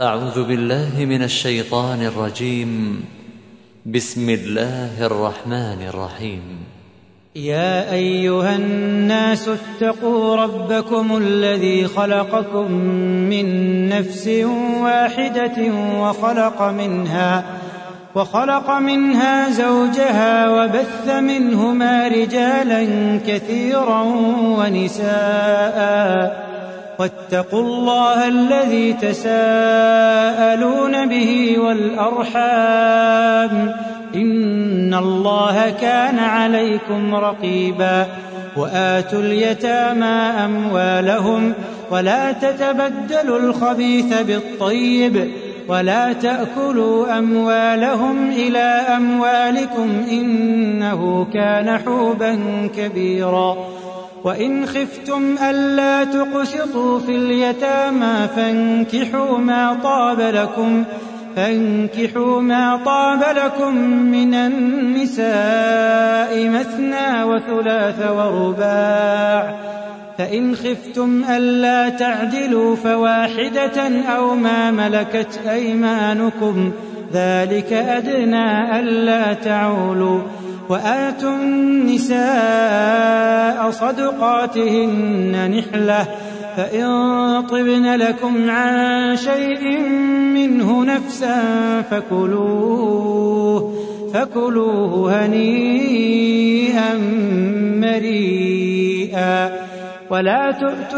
أعوذ بالله من الشيطان الرجيم. بسم الله الرحمن الرحيم. يا أيها الناس اتقوا ربكم الذي خلقكم من نفس واحدة وخلق منها زوجها وبث منهما رجالا كثيرا ونساء واتقوا الله الذي تساءلون به والأرحام إن الله كان عليكم رقيبا. وآتوا اليتامى أموالهم ولا تتبدلوا الخبيث بالطيب ولا تأكلوا أموالهم إلى أموالكم إنه كان حوبا كبيرا. وإن خفتم ألا تقسطوا في اليتامى فانكحوا ما طاب لكم من النساء مثنى وثلاث ورباع، فإن خفتم ألا تعدلوا فواحدة أو ما ملكت أيمانكم ذلك أدنى ألا تعولوا. وآتوا النساء صدقاتهن نحلة، فإن طبن لكم عن شيء منه نفسا فكلوه هنيئا مريئا. ولا تؤتوا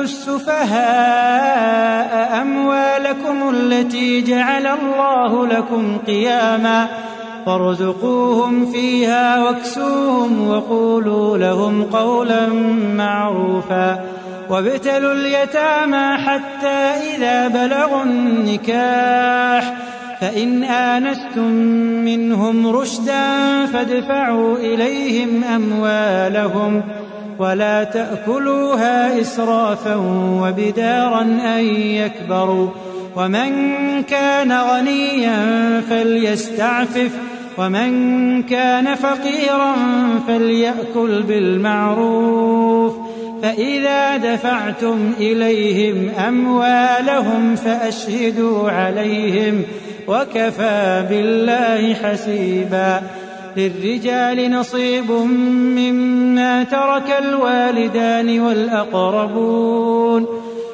السفهاء أموالكم التي جعل الله لكم قياما وارزقوهم فيها واكسوهم وقولوا لهم قولا معروفا. وابتلوا اليتامى حتى إذا بلغوا النكاح، فإن آنستم منهم رشدا فادفعوا إليهم أموالهم ولا تأكلوها إسرافا وبدارا أن يكبروا. ومن كان غنيا فليستعفف ومن كان فقيرا فليأكل بالمعروف. فإذا دفعتم إليهم أموالهم فأشهدوا عليهم وكفى بالله حسيبا. للرجال نصيب مما ترك الوالدان والأقربون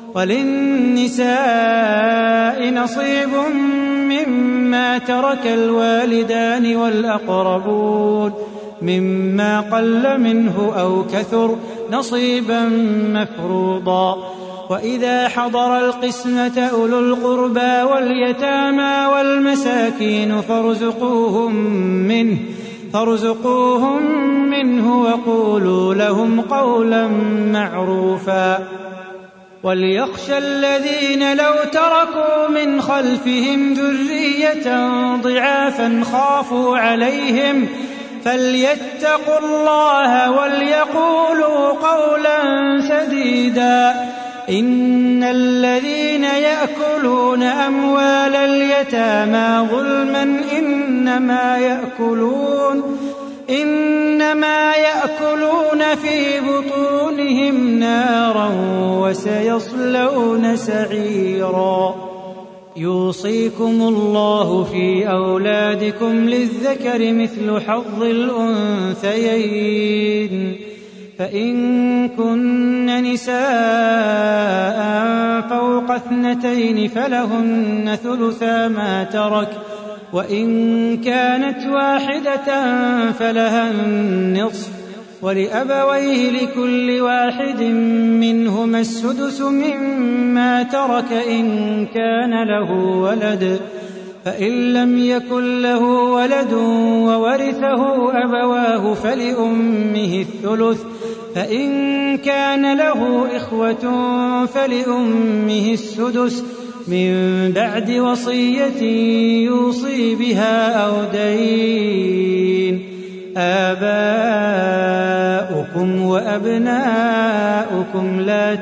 وللنساء نصيب مما ترك الوالدان والأقربون مما قل منه أو كثر نصيبا مفروضا. وإذا حضر القسمة أولو القربى واليتامى والمساكين فارزقوهم منه وقولوا لهم قولا معروفا. وليخشى الذين لو تركوا من خلفهم ذرية ضعافا خافوا عليهم فليتقوا الله وليقولوا قولا سديدا. إن الذين يأكلون أموال اليتامى ظلما إنما يأكلون في بطونهم نارا وسيصلون سعيرا. يوصيكم الله في أولادكم للذكر مثل حظ الأنثيين، فإن كن نساء فوق 2 فلهن ثلثا ما ترك، وإن كانت واحدة فلها النصف، ولأبويه لكل واحد منهما السدس مما ترك إن كان له ولد، فإن لم يكن له ولد وورثه أبواه فلأمه الثلث، فإن كان له إخوة فلأمه السدس من بعد وصية يوصي بها أو دين. آباؤكم وأبناؤكم لا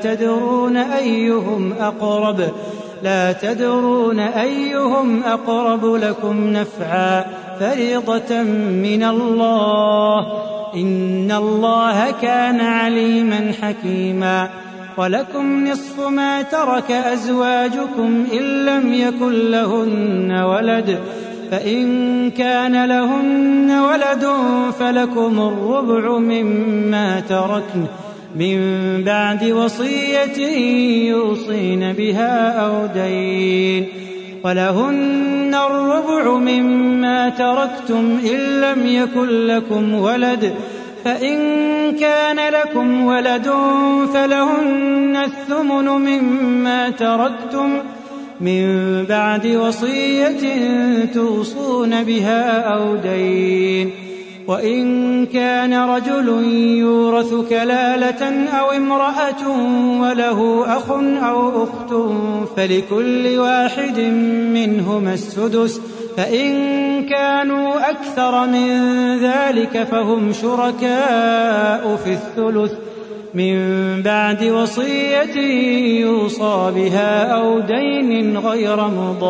تدرون أيهم أقرب لكم نفعا فريضة من الله إن الله كان عليما حكيما. ولكم نصف ما ترك أزواجكم إن لم يكن لهن ولد، فإن كان لهن ولد فلكم الربع مما تركن من بعد وصية يوصين بها أو دين، ولهن الربع مما تركتم إن لم يكن لكم ولد، فإن كان لكم ولد فلهن الثمن مما تركتم من بعد وصية توصون بها أو دين. وإن كان رجل يورث كلالة أو امرأة وله أخ أو أخت فلكل واحد منهما السدس، فإن كانوا أكثر من ذلك فهم شركاء في الثلث من بعد وصية يوصى بها أو دين غير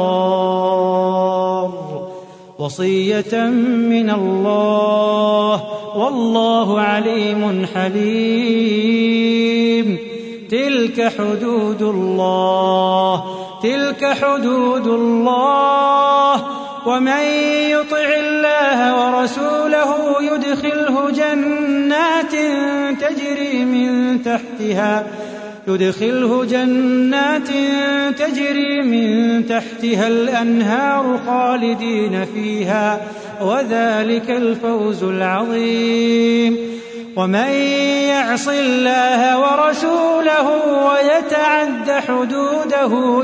مضار، وصية من الله والله عليم حليم. تلك حدود الله، ومن يطع الله ورسوله يدخله جنات تجري من تحتها الأنهار خالدين فيها، وذلك الفوز العظيم. ومن يعص الله ورسوله ويتعد حدوده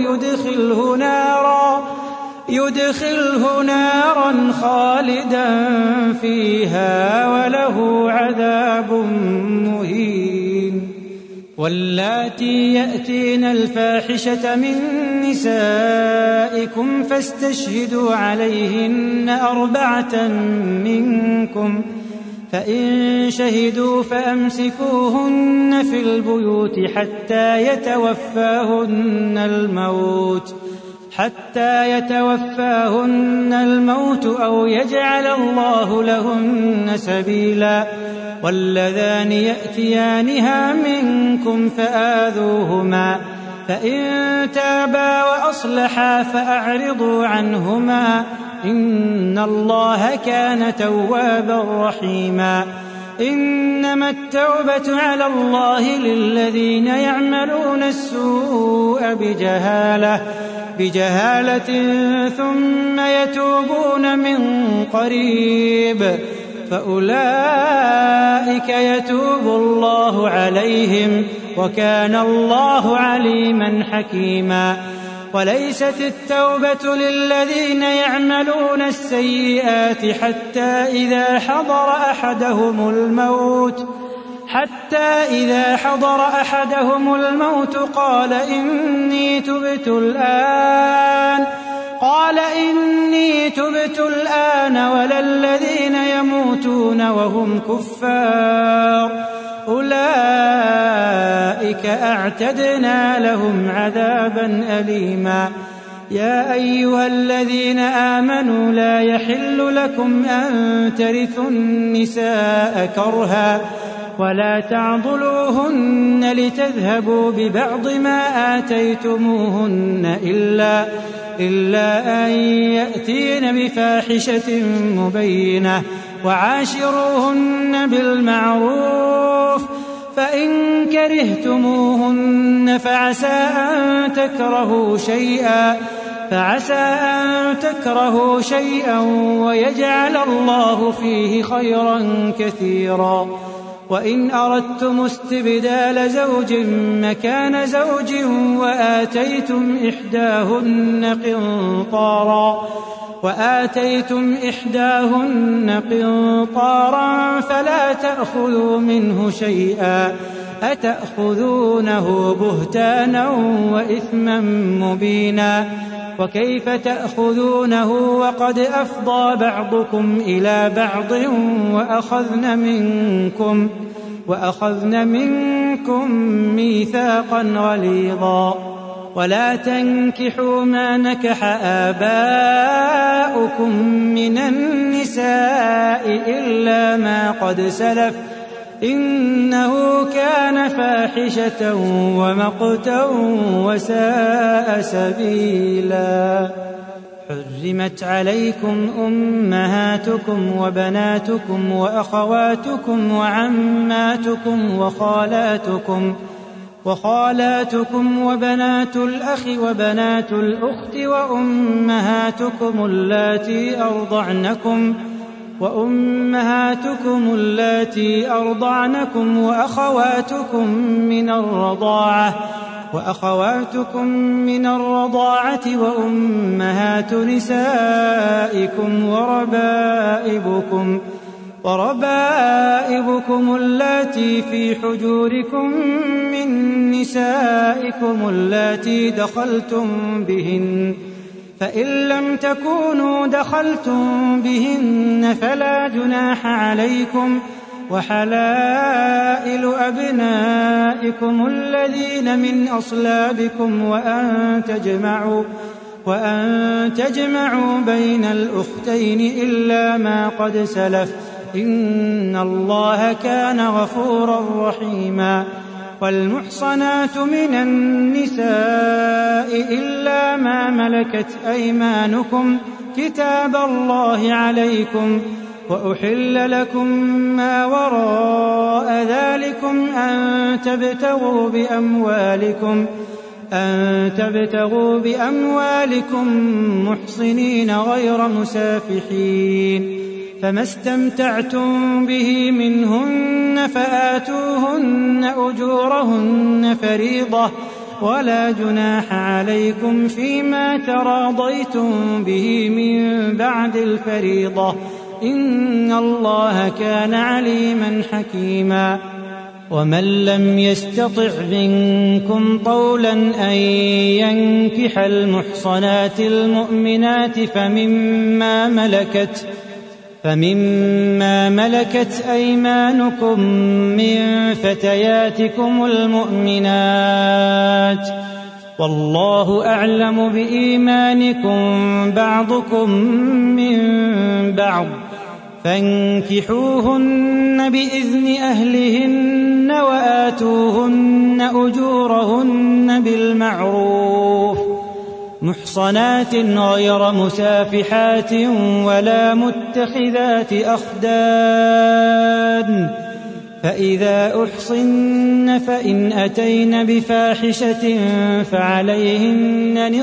يدخله نارا خالدا فيها وله عذاب مهين. واللاتي يأتين الفاحشة من نسائكم فاستشهدوا عليهن 4 منكم، فإن شهدوا فأمسكوهن في البيوت حتى يتوفاهن الموت أو يجعل الله لهن سبيلا. واللذان يأتيانها منكم فآذوهما، فإن تابا وأصلحا فأعرضوا عنهما، إن الله كان توابا رحيما. إنما التوبة على الله للذين يعملون السوء بجهالة ثم يتوبون من قريب فأولئك يتوب الله عليهم، وكان الله عليما حكيما. وليست التوبة للذين يعملون السيئات حتى إذا حضر أحدهم الموت قال إني تبت الآن ولا الذين يموتون وهم كفار، أولئك أعتدنا لهم عذابا أليما. يا أيها الذين آمنوا لا يحل لكم أن ترثوا النساء كرها ولا تعضلوهن لتذهبوا ببعض ما آتيتموهن إلا أن يأتين بفاحشة مبينة، وعاشروهن بالمعروف، فإن كرهتموهن فعسى أن تكرهوا شيئا ويجعل الله فيه خيرا كثيرا. وإن أردتم استبدال زوج مكان زوج وآتيتم إحداهن قنطارا فلا تأخذوا منه شيئا، أتأخذونه بهتانا وإثما مبينا. وكيف تأخذونه وقد أفضى بعضكم إلى بعض وأخذن منكم ميثاقا غليظا. ولا تنكحوا ما نكح آباؤكم من النساء إلا ما قد سلف إنه كان فاحشة ومقتا وساء سبيلا. حرمت عليكم أمهاتكم وبناتكم وأخواتكم وعماتكم وخالاتكم وبنات الأخ وبنات الأخت وأمهاتكم اللاتي أرضعنكم وأخواتكم من الرضاعة وأمهات نسائكم وربائبكم اللاتي في حجوركم من نسائكم اللاتي دخلتم بهن، فإن لم تكونوا دخلتم بهن فلا جناح عليكم، وحلائل أبنائكم الذين من أصلابكم وأن تجمعوا بين الأختين إلا ما قد سلف، إن الله كان غفورا رحيما. والمحصنات من النساء إلا ما ملكت أيمانكم كتاب الله عليكم، وأحل لكم ما وراء ذلكم أن تبتغوا بأموالكم محصنين غير مسافحين، فما استمتعتم به منهن فآتوهن أجورهن فريضة، ولا جناح عليكم فيما تراضيتم به من بعد الفريضة، إن الله كان عليما حكيما. ومن لم يستطع منكم طولا أن ينكح المحصنات المؤمنات فمما ملكت أيمانكم من فتياتكم المؤمنات، والله أعلم بإيمانكم بعضكم من بعض، فانكحوهن بإذن أهلهن وآتوهن أجورهن بالمعروف محصنات غير مسافحات ولا متخذات أخدان، فإذا أحصن فإن أتين بفاحشة فعليهن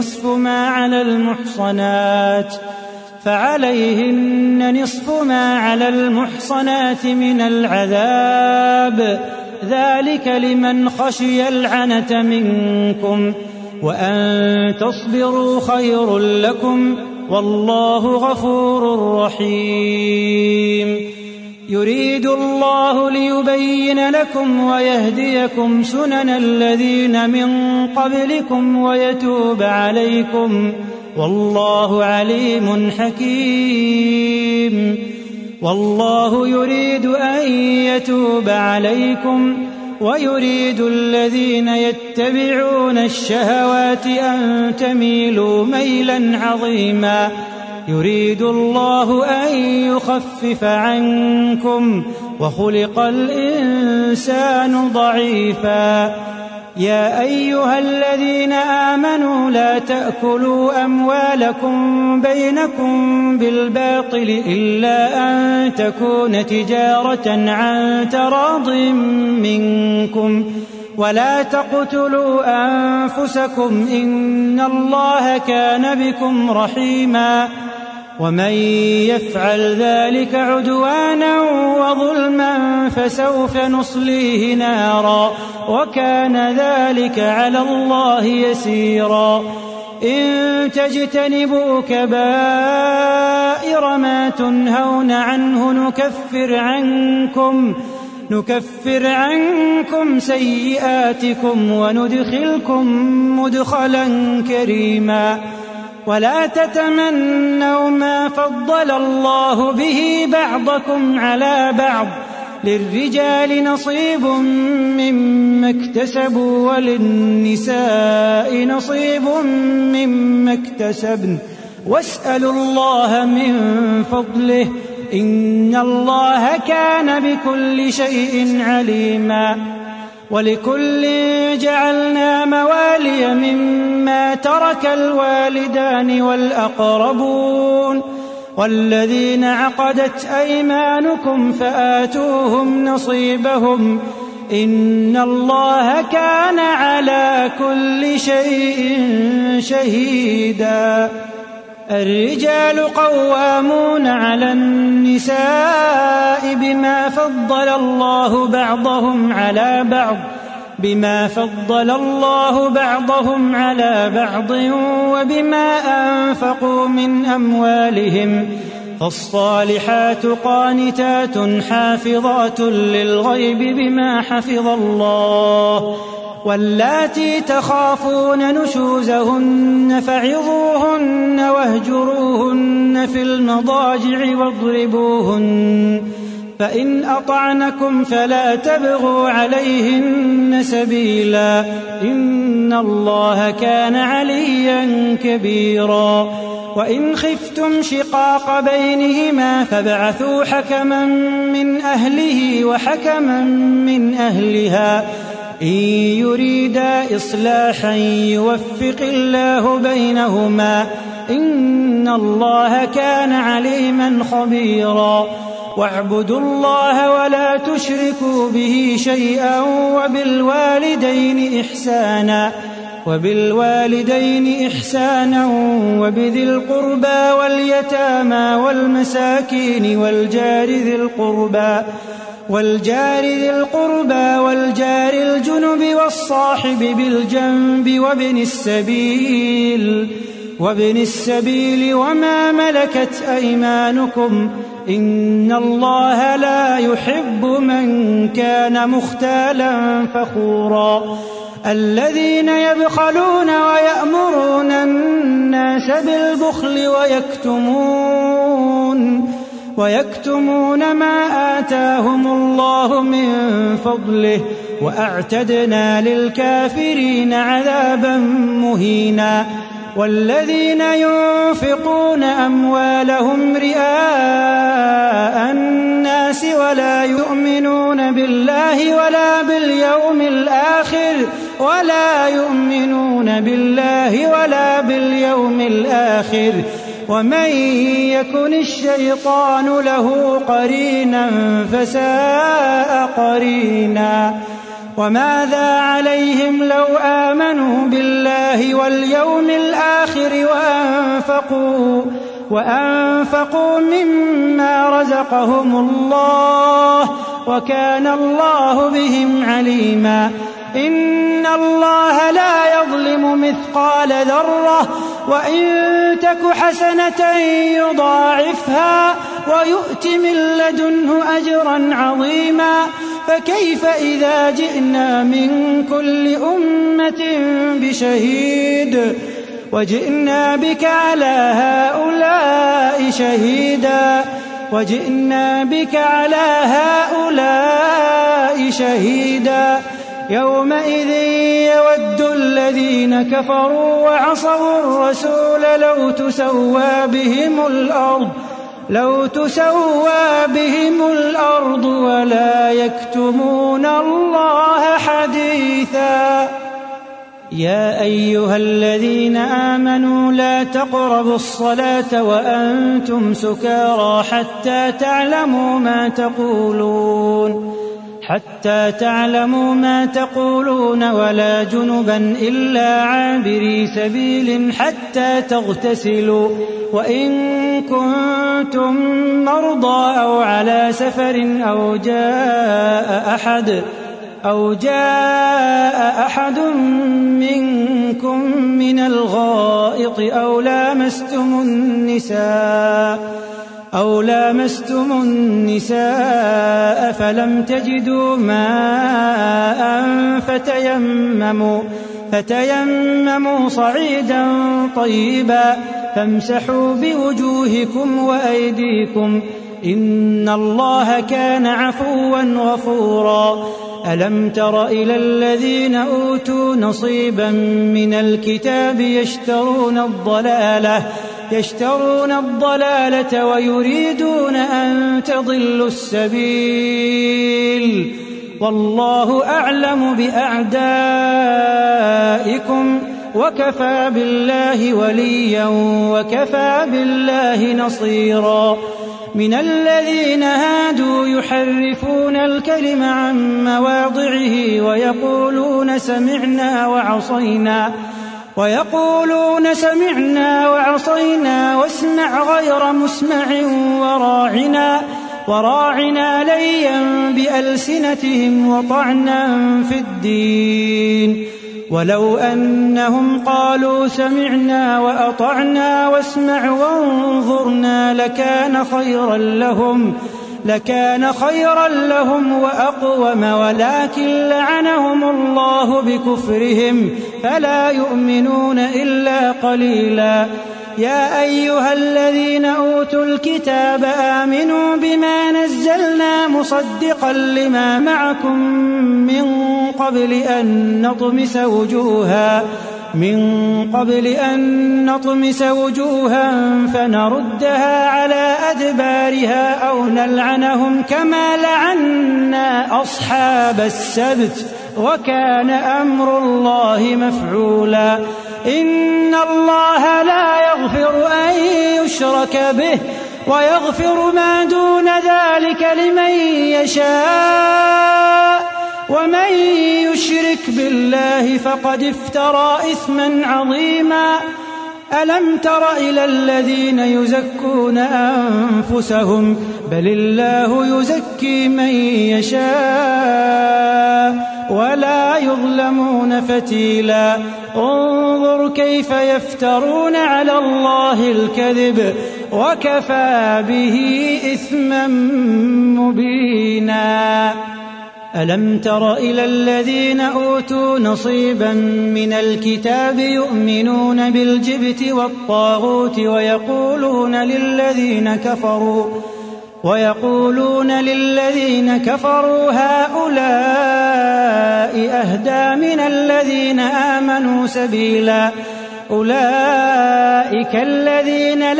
نصف ما على المحصنات من العذاب، ذلك لمن خشي العنة منكم، وأن تصبروا خير لكم، والله غفور رحيم. يريد الله ليبين لكم ويهديكم سنن الذين من قبلكم ويتوب عليكم، والله عليم حكيم. والله يريد أن يتوب عليكم، ويريد الذين يتبعون الشهوات أن تميلوا ميلا عظيما. يريد الله أن يخفف عنكم، وخلق الإنسان ضعيفا. يا أيها الذين آمنوا لا تأكلوا أموالكم بينكم بالباطل إلا أن تكون تجارة عن تراض منكم، ولا تقتلوا أنفسكم إن الله كان بكم رحيما. ومن يفعل ذلك عدوانا وظلما فسوف نصليه نارا، وكان ذلك على الله يسيرا. إن تجتنبوا كبائر ما تنهون عنه نكفر عنكم سيئاتكم وندخلكم مدخلا كريما. ولا تتمنوا ما فضل الله به بعضكم على بعض، للرجال نصيب مما اكتسبوا وللنساء نصيب مما اكتسبن، واسألوا الله من فضله، إن الله كان بكل شيء عليما. ولكل جعلنا موالي مما ترك الوالدان والأقربون والذين عقدت أيمانكم فآتوهم نصيبهم إن الله كان على كل شيء شهيدا. الرجال قوامون على النساء بما فضل الله بعضهم على بعض وبما أنفقوا من أموالهم فالصالحات قانتات حافظات للغيب بما حفظ الله واللاتي تخافون نشوزهن فعظوهن واهجروهن في المضاجع واضربوهن فإن أطعنكم فلا تبغوا عليهن سبيلا إن الله كان عليا كبيرا. وإن خفتم شقاق بينهما فابعثوا حكما من أهله وحكما من أهلها إن يريدا إصلاحا يوفق الله بينهما إن الله كان عليما خبيرا. واعبدوا الله ولا تشركوا به شيئا وبالوالدين إحسانا وبذي القربى واليتامى والمساكين والجار ذي القربى والجار الجنب والصاحب بالجنب وابن السبيل وما ملكت أيمانكم إن الله لا يحب من كان مختالا فخورا. الذين يبخلون ويأمرون الناس بالبخل ويكتمون ما آتاهم الله من فضله وأعتدنا للكافرين عذابا مهينا. والذين ينفقون أموالهم رئاء الناس ولا يؤمنون بالله ولا باليوم الآخر ومن يكن الشيطان له قرينا فساء قرينا. وماذا عليهم لو آمنوا بالله واليوم الآخر وأنفقوا مما رزقهم الله وكان الله بهم عليما. إن الله لا يظلم مثقال ذرة وإن تك حسنة يضاعفها ويؤت من لدنه أجرا عظيما. فكيف إذا جئنا من كل أمة بشهيد وجئنا بك على هؤلاء شهيدا يومئذ يود الذين كفروا وعصوا الرسول لو تسوى بهم الأرض ولا يكتمون الله حديثا. يا أيها الذين آمنوا لا تقربوا الصلاة وأنتم سكارى حتى تعلموا ما تقولون ولا جنبا إلا عابري سبيل حتى تغتسلوا وإن كنتم مرضى أو على سفر أو جاء أحد منكم من الغائط أو لامستم النساء فلم تجدوا ماء فتيمموا صعيدا طيبا فامسحوا بوجوهكم وأيديكم إن الله كان عفوا غفورا. ألم تر إلى الذين أوتوا نصيبا من الكتاب يشترون يشترون الضلالة ويريدون أن تضلوا السبيل والله أعلم بأعدائكم وكفى بالله وليا وكفى بالله نصيرا من الذين هادوا يحرفون الكلم عن مواضعه ويقولون سمعنا وعصينا واسمع غير مسمع وراعنا ليا بألسنتهم وطعنا في الدين ولو أنهم قالوا سمعنا وأطعنا واسمع وانظرنا لكان خيرا لهم وأقوم ولكن لعنهم الله بكفرهم فلا يؤمنون إلا قليلا يا أيها الذين أوتوا الكتاب آمنوا بما نزلنا مصدقا لما معكم من قبل أن نطمس وجوها فنردها على أدبارها أو نلعنهم كما لعنا أصحاب السبت وكان أمر الله مفعولا إن الله لا يغفر أن يشرك به ويغفر ما دون ذلك لمن يشاء ومن يشرك بالله فقد افترى إثما عظيما ألم تر إلى الذين يزكون أنفسهم بل الله يزكي من يشاء ولا يظلمون فتيلا انظر كيف يفترون على الله الكذب وكفى به إثما مبينا ألم تر إلى الذين أوتوا نصيبا من الكتاب يؤمنون بالجبت والطاغوت ويقولون للذين كفروا هؤلاء أهدى من الذين آمنوا سبيلا أولئك الذين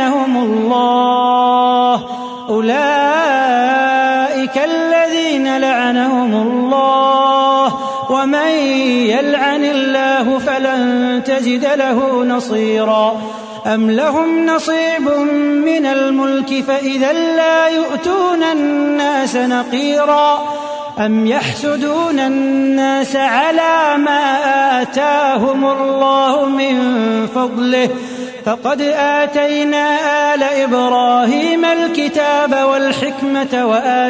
لعنهم الله ومن يلعن الله فلن تجد له نصيرا أم لهم نصيب من الملك فإذا لا يؤتون الناس نقيرا أم يحسدون الناس على ما آتاهم الله من فضله فقد آتينا آل إبراهيم الكتاب والحكمة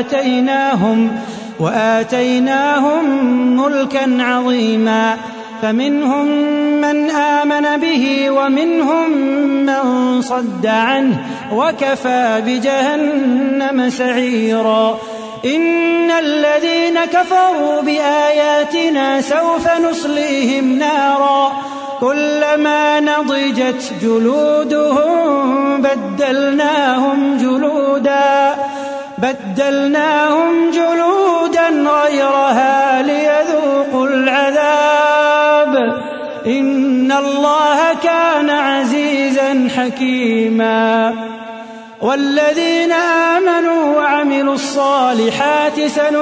وآتيناهم ملكا عظيما فمنهم من آمن به ومنهم من صد عنه وكفى بجهنم سعيرا إن الذين كفروا بآياتنا سوف نصليهم نارا كلما نضجت جلودهم بدلناهم جلودا غيرها ليذوقوا العذاب إن الله كان عزيزا حكيما والذين آمنوا وعملوا الصالحات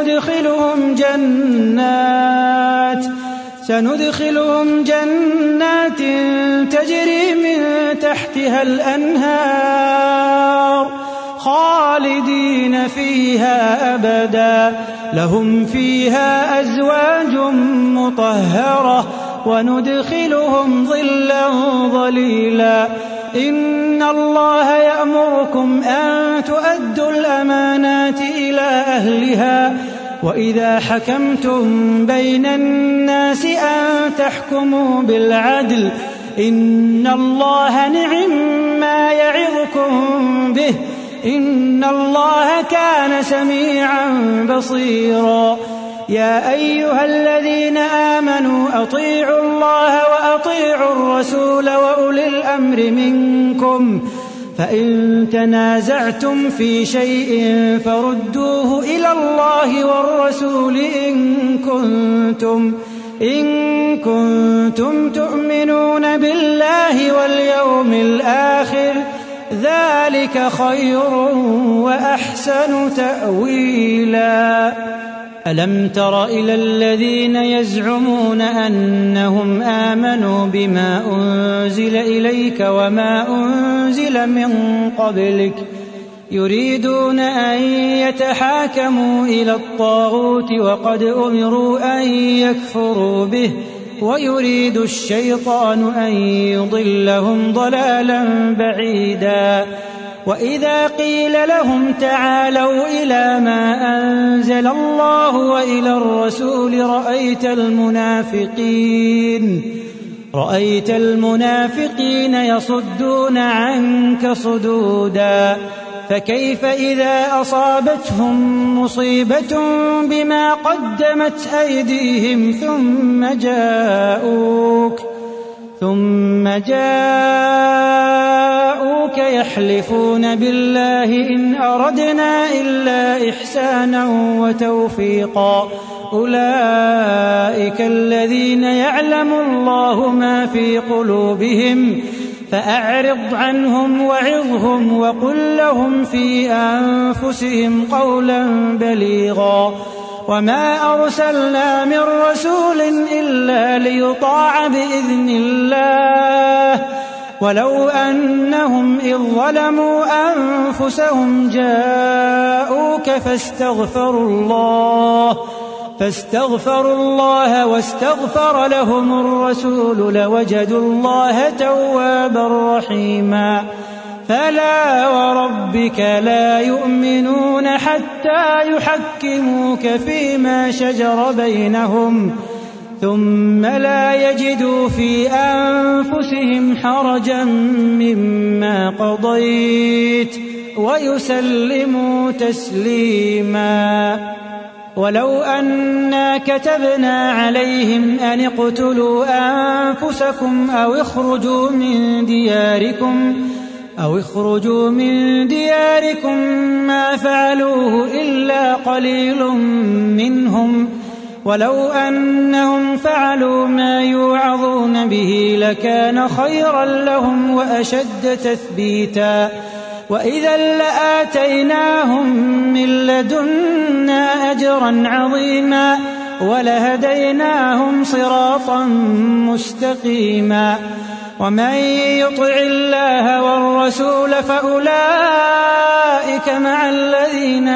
سندخلهم جنات تجري من تحتها الأنهار خالدين فيها أبدا لهم فيها أزواج مطهرة وندخلهم ظلا ظليلا إن الله يأمركم أن تؤدوا الأمانات إلى أهلها وإذا حكمتم بين الناس أن تحكموا بالعدل إن الله نعما يعظكم به إن الله كان سميعا بصيرا يا أيها الذين آمنوا أطيعوا الله وأطيعوا الرسول وأولي الأمر منكم فإن تنازعتم في شيء فردوه إلى الله والرسول إن كنتم تؤمنون بالله واليوم الآخر ذلك خير وأحسن تأويلا. ألم تر إلى الذين يزعمون أنهم آمنوا بما أنزل إليك وما أنزل من قبلك يريدون أن يتحاكموا إلى الطاغوت وقد أمروا أن يكفروا به ويريد الشيطان أن يضلهم ضلالا بعيدا. وإذا قيل لهم تعالوا إلى ما أنزل الله وإلى الرسول رأيت المنافقين يصدون عنك صدودا. فكيف إذا أصابتهم مصيبة بما قدمت أيديهم ثم جاءوك يحلفون بالله إن أردنا إلا إحسانا وتوفيقا أولئك الذين يعلم الله ما في قلوبهم فأعرض عنهم وعظهم وقل لهم في أنفسهم قولا بليغا. وما أرسلنا من رسول إلا ليطاع بإذن الله ولو أنهم إذ ظلموا أنفسهم جاءوك فاستغفروا الله واستغفر لهم الرسول لوجدوا الله توابا رحيما. فلا وربك لا يؤمنون حتى يحكموك فيما شجر بينهم ثم لا يجدوا في أنفسهم حرجا مما قضيت ويسلموا تسليما. ولو أنا كتبنا عليهم أن اقتلوا أنفسكم أو اخرجوا من دياركم ما فعلوه إلا قليل منهم ولو أنهم فعلوا ما يوعظون به لكان خيرا لهم وأشد تثبيتا. وإذا لآتيناهم من لدنا أجرا عظيما ولهديناهم صراطا مستقيما. ومن يطع الله والرسول فأولئك مع الذين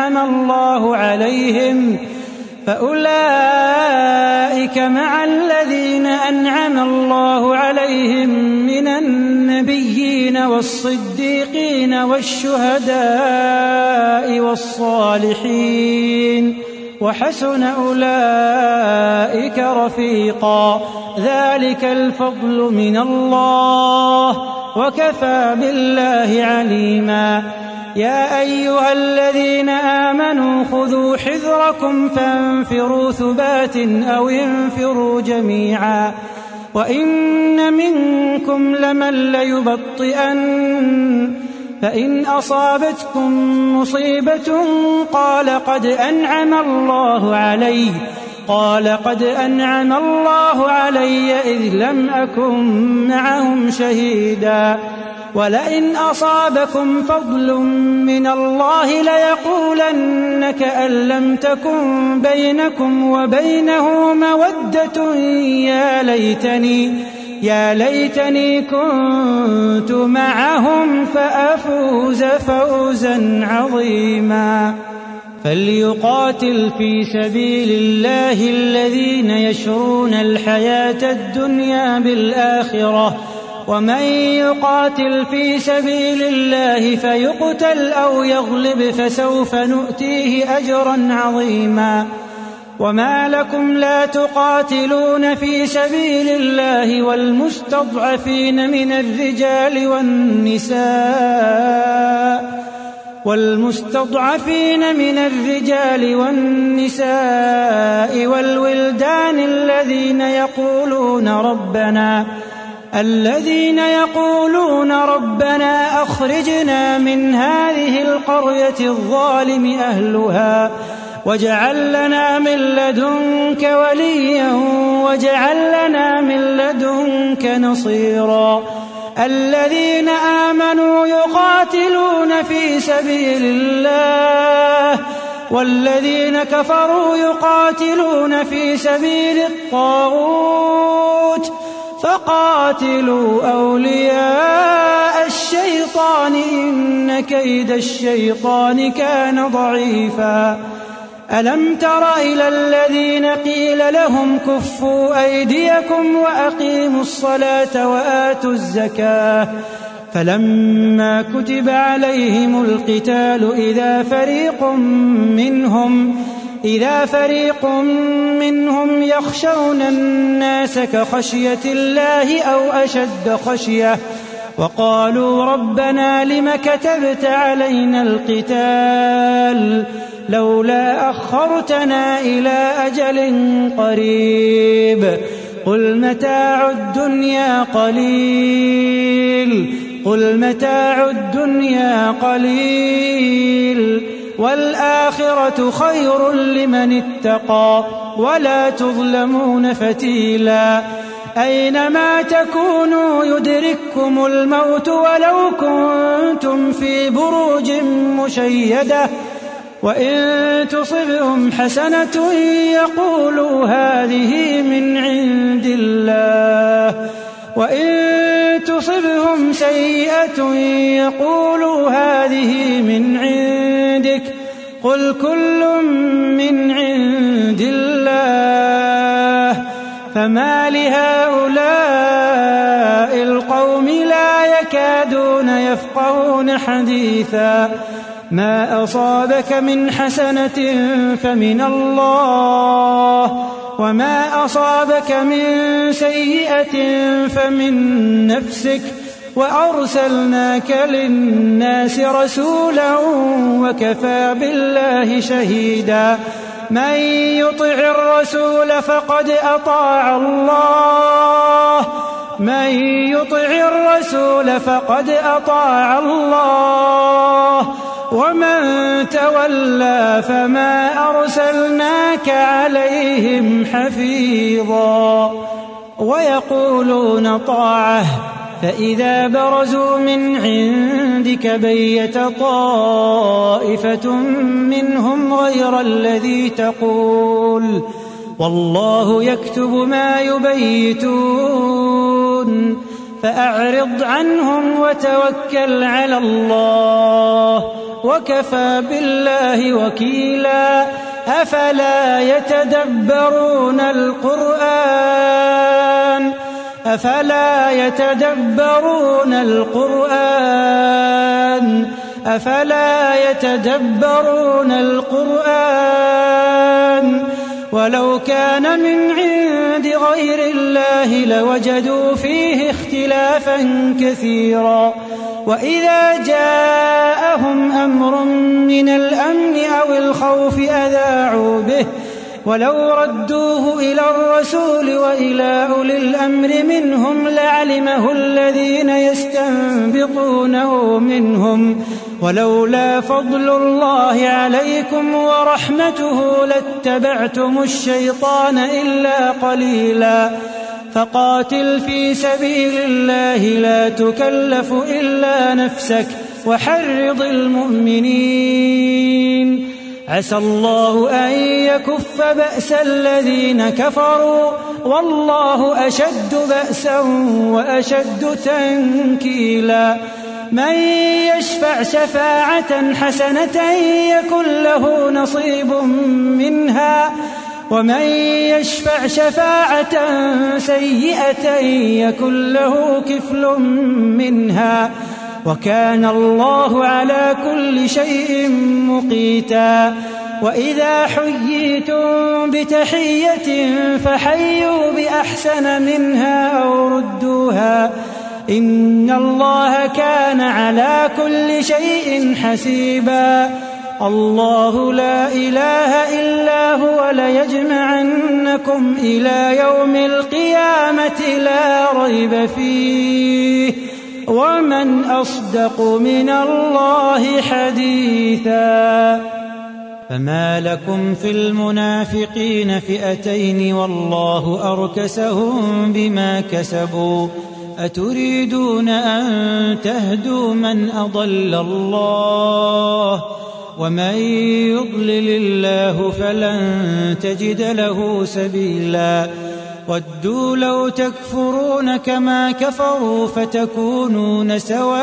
أنعم الله عليهم من النبيين والصديقين والشهداء والصالحين وحسن أولئك رفيقا. ذلك الفضل من الله وكفى بالله عليما. يا أيها الذين آمنوا خذوا حذركم فانفروا ثبات أو انفروا جميعا وإن منكم لمن ليبطئن فإن أصابتكم مصيبة قال قد أنعم الله علي إذ لم أكن معهم شهيدا. ولئن أصابكم فضل من الله ليقولن كأن لم تكن بينكم وبينه مودة يا ليتني كنت معهم فأفوز فوزا عظيما. فليقاتل في سبيل الله الذين يشرون الحياة الدنيا بالآخرة ومن يقاتل في سبيل الله فيقتل أو يغلب فسوف نؤتيه أجرا عظيما. وما لكم لا تقاتلون في سبيل الله والمستضعفين من الرجال والنساء والولدان الذين يقولون ربنا أخرجنا من هذه القرية الظالم أهلها واجعل لنا من لدنك وليا واجعل لنا من لدنك نصيرا. الذين آمنوا يقاتلون في سبيل الله والذين كفروا يقاتلون في سبيل الطاغوت فقاتلوا أولياء الشيطان إن كيد الشيطان كان ضعيفا. ألم تر إلى الذين قيل لهم كفوا أيديكم وأقيموا الصلاة وآتوا الزكاة فلما كتب عليهم القتال إذا فريق منهم يخشون الناس كخشية الله أو أشد خشية وقالوا ربنا لم كتبت علينا القتال لولا أخرتنا إلى أجل قريب قل متاع الدنيا قليل والآخرة خير لمن اتقى ولا تظلمون فتيلا. أينما تكونوا يدرككم الموت ولو كنتم في بروج مشيدة وإن تصبهم حسنة يقولوا هذه من عند الله وإن تصبهم سيئة يقولوا هذه من عندك قل كل من عند الله فما لهؤلاء القوم لا يكادون يفقهون حديثا. ما أصابك من حسنة فمن الله وما أصابك من سيئة فمن نفسك وأرسلناك للناس رسولا وكفى بالله شهيدا. من يطع الرسول فقد أطاع الله ومن تولى فما أرسلناك عليهم حفيظا. ويقولون طاعة فإذا برزوا من عندك بيت طائفة منهم غير الذي تقول والله يكتب ما يبيتون فأعرض عنهم وتوكل على الله وكفى بالله وكيلا. أفلا يتدبرون القرآن ولو كان من عند غير الله لوجدوا فيه اختلافا كثيرا. وإذا جاءهم أمر من الأمن أو الخوف أذاعوا به ولو ردوه إلى الرسول وإلى أولي الأمر منهم لعلمه الذين يستنبطونه منهم ولولا فضل الله عليكم ورحمته لاتبعتم الشيطان إلا قليلا. فقاتل في سبيل الله لا تكلف إلا نفسك وحرض المؤمنين عسى الله أن يكف بأس الذين كفروا والله أشد بأسا وأشد تنكيلا. من يشفع شفاعة حسنة يكن له نصيب منها ومن يشفع شفاعة سيئة يكن له كفل منها وكان الله على كل شيء مقيتا. وإذا حييتم بتحية فحيوا بأحسن منها أو ردوها إن الله كان على كل شيء حسيبا. الله لا إله إلا هو ليجمعنكم إلى يوم القيامة لا ريب فيه ومن أصدق من الله حديثا. فما لكم في المنافقين فئتين والله أركسهم بما كسبوا أتريدون أن تهدوا من أضل الله ومن يضلل الله فلن تجد له سبيلا ودوا لو تكفرون كما كفروا فتكونون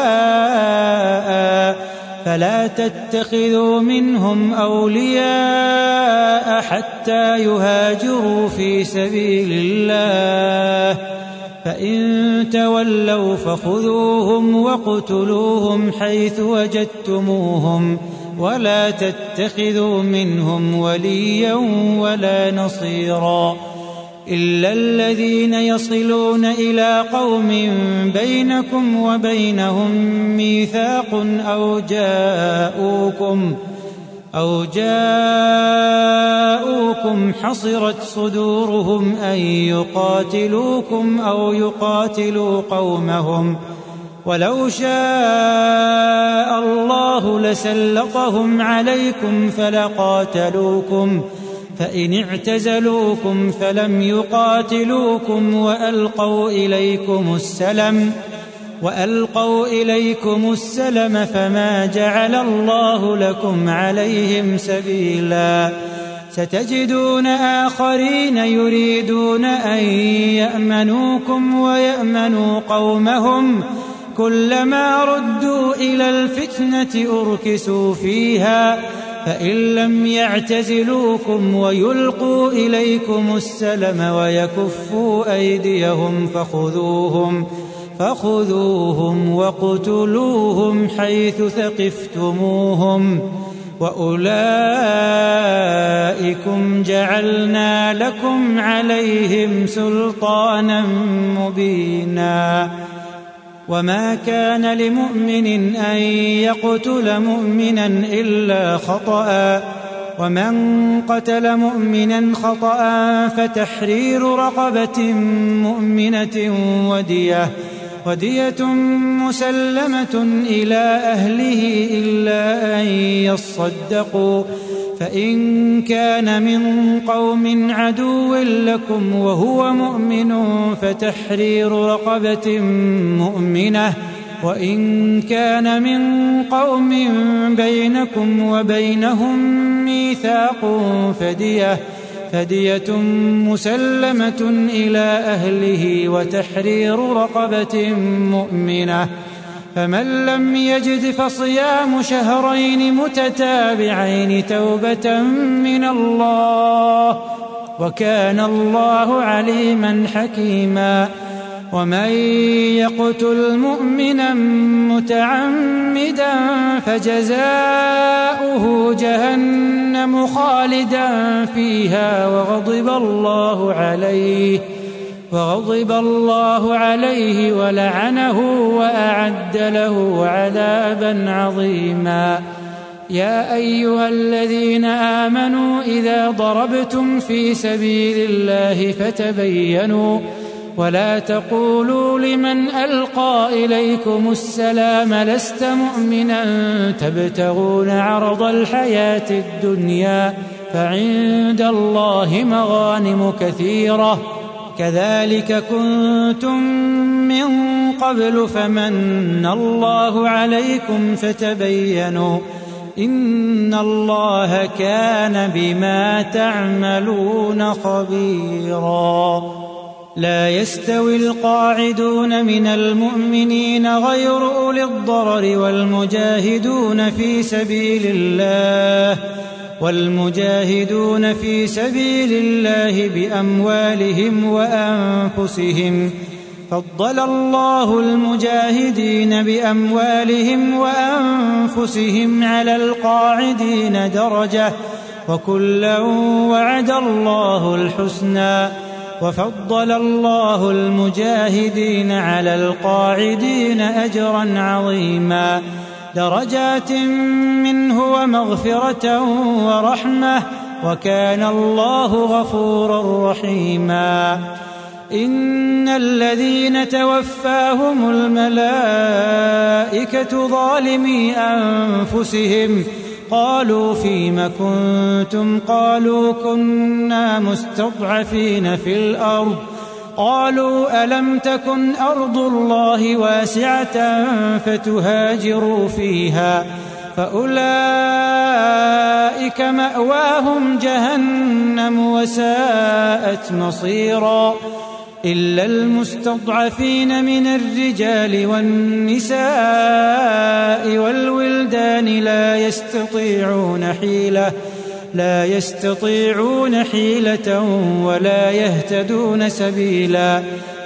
سواء فلا تتخذوا منهم أولياء حتى يهاجروا في سبيل الله فإن تولوا فخذوهم واقتلوهم حيث وجدتموهم ولا تتخذوا منهم وليا ولا نصيرا إلا الذين يصلون إلى قوم بينكم وبينهم ميثاق أو جاءوكم حصرت صدورهم أن يقاتلوكم أو يقاتلوا قومهم ولو شاء الله لسلطهم عليكم فلقاتلوكم فإن اعتزلوكم فلم يقاتلوكم وألقوا إليكم السلم فما جعل الله لكم عليهم سبيلا ستجدون آخرين يريدون أن يأمنوكم ويأمنوا قومهم كلما ردوا إلى الفتنة أركسوا فيها فإن لم يعتزلوكم ويلقوا إليكم السلم ويكفوا أيديهم فخذوهم واقتلوهم حيث ثقفتموهم وأولئكم جعلنا لكم عليهم سلطانا مبينا وما كان لمؤمن أن يقتل مؤمنا إلا خطأ ومن قتل مؤمنا خطأ فتحرير رقبة مؤمنة ودية مسلمة إلى أهله إلا أن يصدقوا فإن كان من قوم عدو لكم وهو مؤمن فتحرير رقبة مؤمنة وإن كان من قوم بينكم وبينهم ميثاق فدية مسلمة إلى أهله وتحرير رقبة مؤمنة فمن لم يجد فصيام شهرين متتابعين توبة من الله وكان الله عليما حكيما ومن يقتل مؤمنا متعمدا فجزاؤه جهنم خالدا فيها وغضب الله عليه ولعنه وأعد له عذابا عظيما يا أيها الذين آمنوا إذا ضربتم في سبيل الله فتبينوا ولا تقولوا لمن ألقى إليكم السلام لست مؤمنا تبتغون عرض الحياة الدنيا فعند الله مغانم كثيرة كذلك كنتم من قبل فمن الله عليكم فتبينوا إن الله كان بما تعملون خبيرا لا يستوي القاعدون من المؤمنين غير أولي الضرر والمجاهدون في سبيل الله بأموالهم وأنفسهم فضل الله المجاهدين بأموالهم وأنفسهم على القاعدين درجة وكلا وعد الله الحسنى وفضل الله المجاهدين على القاعدين أجرا عظيما درجات منه ومغفرة ورحمة وكان الله غفورا رحيما إن الذين توفاهم الملائكة ظالمي أنفسهم قالوا فيم كنتم قالوا كنا مستضعفين في الأرض قالوا ألم تكن أرض الله واسعة فتهاجروا فيها فأولئك مأواهم جهنم وساءت مصيرا إلا المستضعفين من الرجال والنساء والولدان لا يستطيعون حيلة ولا يهتدون سبيلا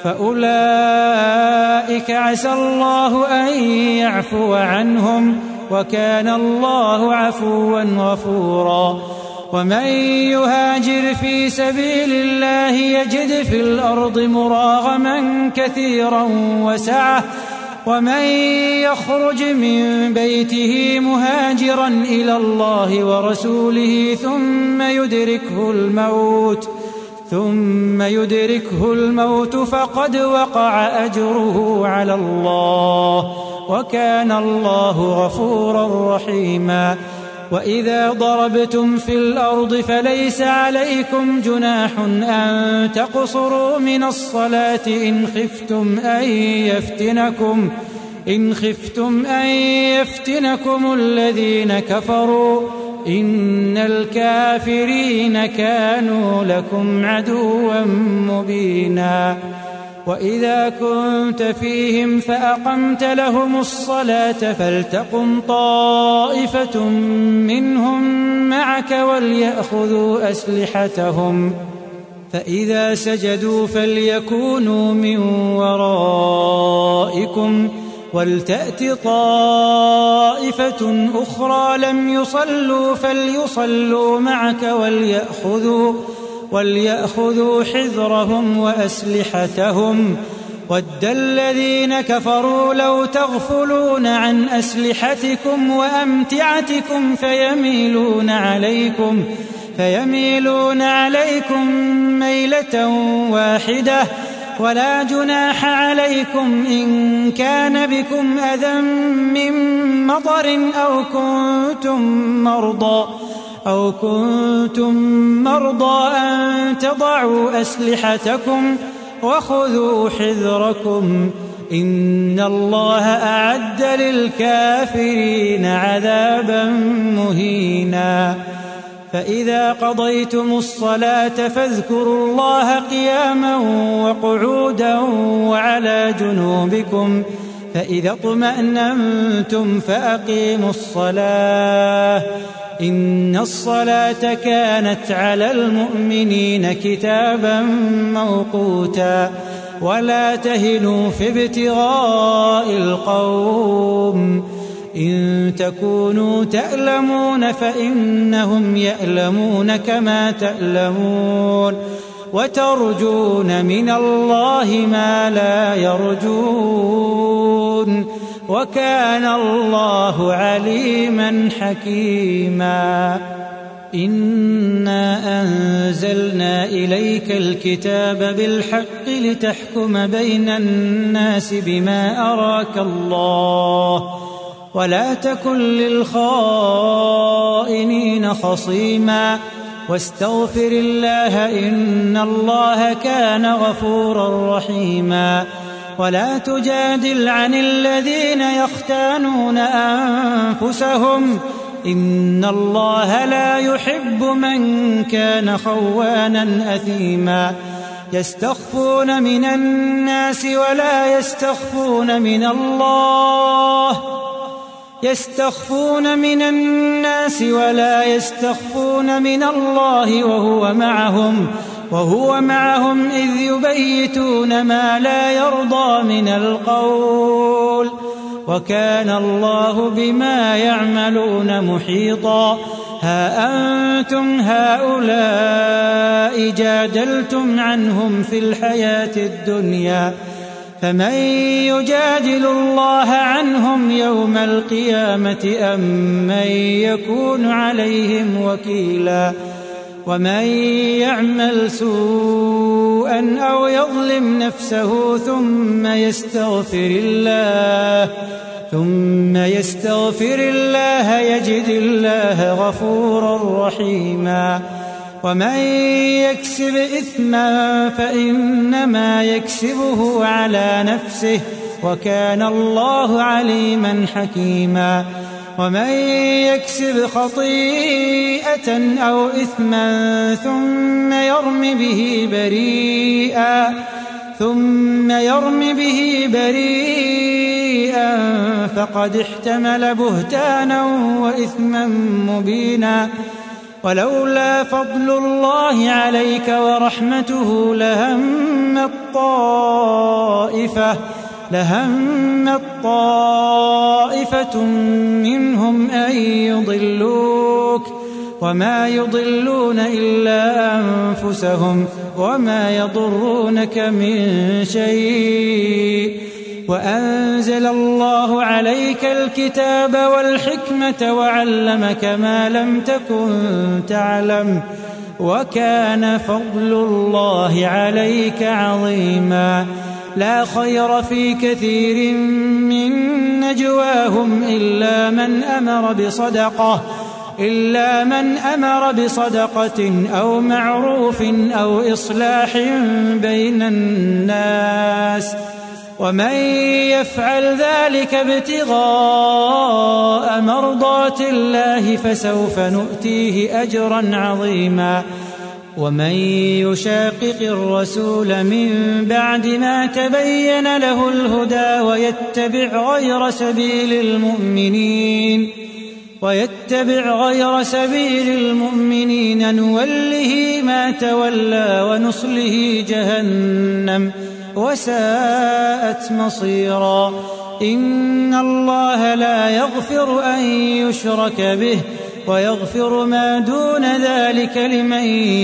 فأولئك عسى الله أن يعفو عنهم وكان الله عفوا غفورا ومن يهاجر في سبيل الله يجد في الأرض مراغما كثيرا وسعة ومن يخرج من بيته مهاجرا إلى الله ورسوله ثم يدركه الموت فقد وقع أجره على الله وكان الله غفورا رحيما وإذا ضربتم في الأرض فليس عليكم جناح أن تقصروا من الصلاة إن خفتم أن يفتنكم الذين كفروا إن الكافرين كانوا لكم عدوا مبينا وإذا كنت فيهم فأقمت لهم الصلاة فلتقم طائفة منهم معك وليأخذوا أسلحتهم فإذا سجدوا فليكونوا من ورائكم ولتأت طائفة أخرى لم يصلوا فليصلوا معك وليأخذوا حذرهم وأسلحتهم ود الذين كفروا لو تغفلون عن أسلحتكم وأمتعتكم فيميلون عليكم ميلة واحدة ولا جناح عليكم إن كان بكم أذى من مطر أو كنتم مرضى أن تضعوا أسلحتكم وخذوا حذركم إن الله أعد للكافرين عذابا مهينا فإذا قضيتم الصلاة فاذكروا الله قياما وقعودا وعلى جنوبكم فإذا اطمأننتم فأقيموا الصلاة إن الصلاة كانت على المؤمنين كتابا موقوتا ولا تهنوا في ابتغاء القوم إن تكونوا تألمون فإنهم يألمون كما تألمون وترجون من الله ما لا يرجون وكان الله عليما حكيما إنا أنزلنا إليك الكتاب بالحق لتحكم بين الناس بما أراك الله ولا تكن للخائنين خصيما واستغفر الله إن الله كان غفورا رحيما ولا تجادل عن الذين يختانون أنفسهم إن الله لا يحب من كان خوانا أثيما يستخفون من الناس ولا يستخفون من الله وهو معهم إذ يبيتون ما لا يرضى من القول وكان الله بما يعملون محيطا ها أنتم هؤلاء جادلتم عنهم في الحياة الدنيا فمن يجادل الله عنهم يوم القيامة أم من يكون عليهم وكيلا ومن يعمل سوءا أو يظلم نفسه ثم ثم يستغفر الله يجد الله غفورا رحيما. ومن يكسب إثما فإنما يكسبه على نفسه وكان الله عليما حكيما. ومن يكسب خطيئة أو إثما ثم يرم به بريئا فقد احتمل بهتانا وإثما مبينا. ولولا فضل الله عليك ورحمته لهمت طائفة منهم أن يضلوك وما يضلون إلا أنفسهم وما يضرونك من شيء. وأنزل الله عليك الكتاب والحكمة وعلمك ما لم تكن تعلم وكان فضل الله عليك عظيما. لا خير في كثير من نجواهم إلا من أمر بصدقة أو معروف أو إصلاح بين الناس. ومن يفعل ذلك ابتغاء مرضات الله فسوف نؤتيه أجرا عظيما. ومن يشاقق الرسول من بعد ما تبين له الهدى ويتبع غير سبيل المؤمنين نوله ما تولى ونصله جهنم وساءت مصيرا. إن الله لا يغفر أن يشرك به ويغفر ما دون ذلك لمن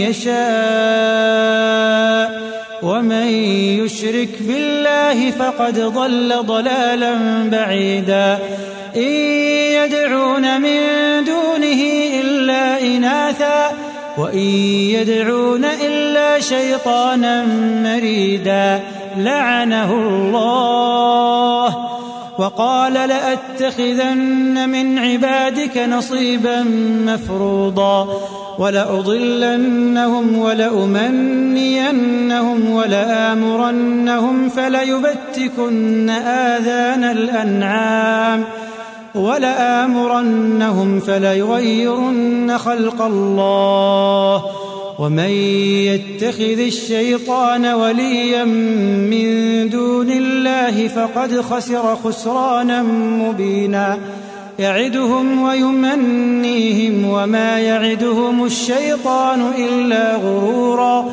يشاء ومن يشرك بالله فقد ضل ضلالا بعيدا. إن يدعون من دونه إلا إناثا وإن يدعون إلا شيطانا مريدا لعنه الله وقال لأتخذن من عبادك نصيبا مفروضا ولأضلنهم ولأمنينهم ولآمرنهم فليبتكن آذان الأنعام ولآمرنهم فليغيرن خلق الله. ومن يتخذ الشيطان وليا من دون الله فقد خسر خسرانا مبينا. يعدهم ويمنيهم وما يعدهم الشيطان إلا غرورا.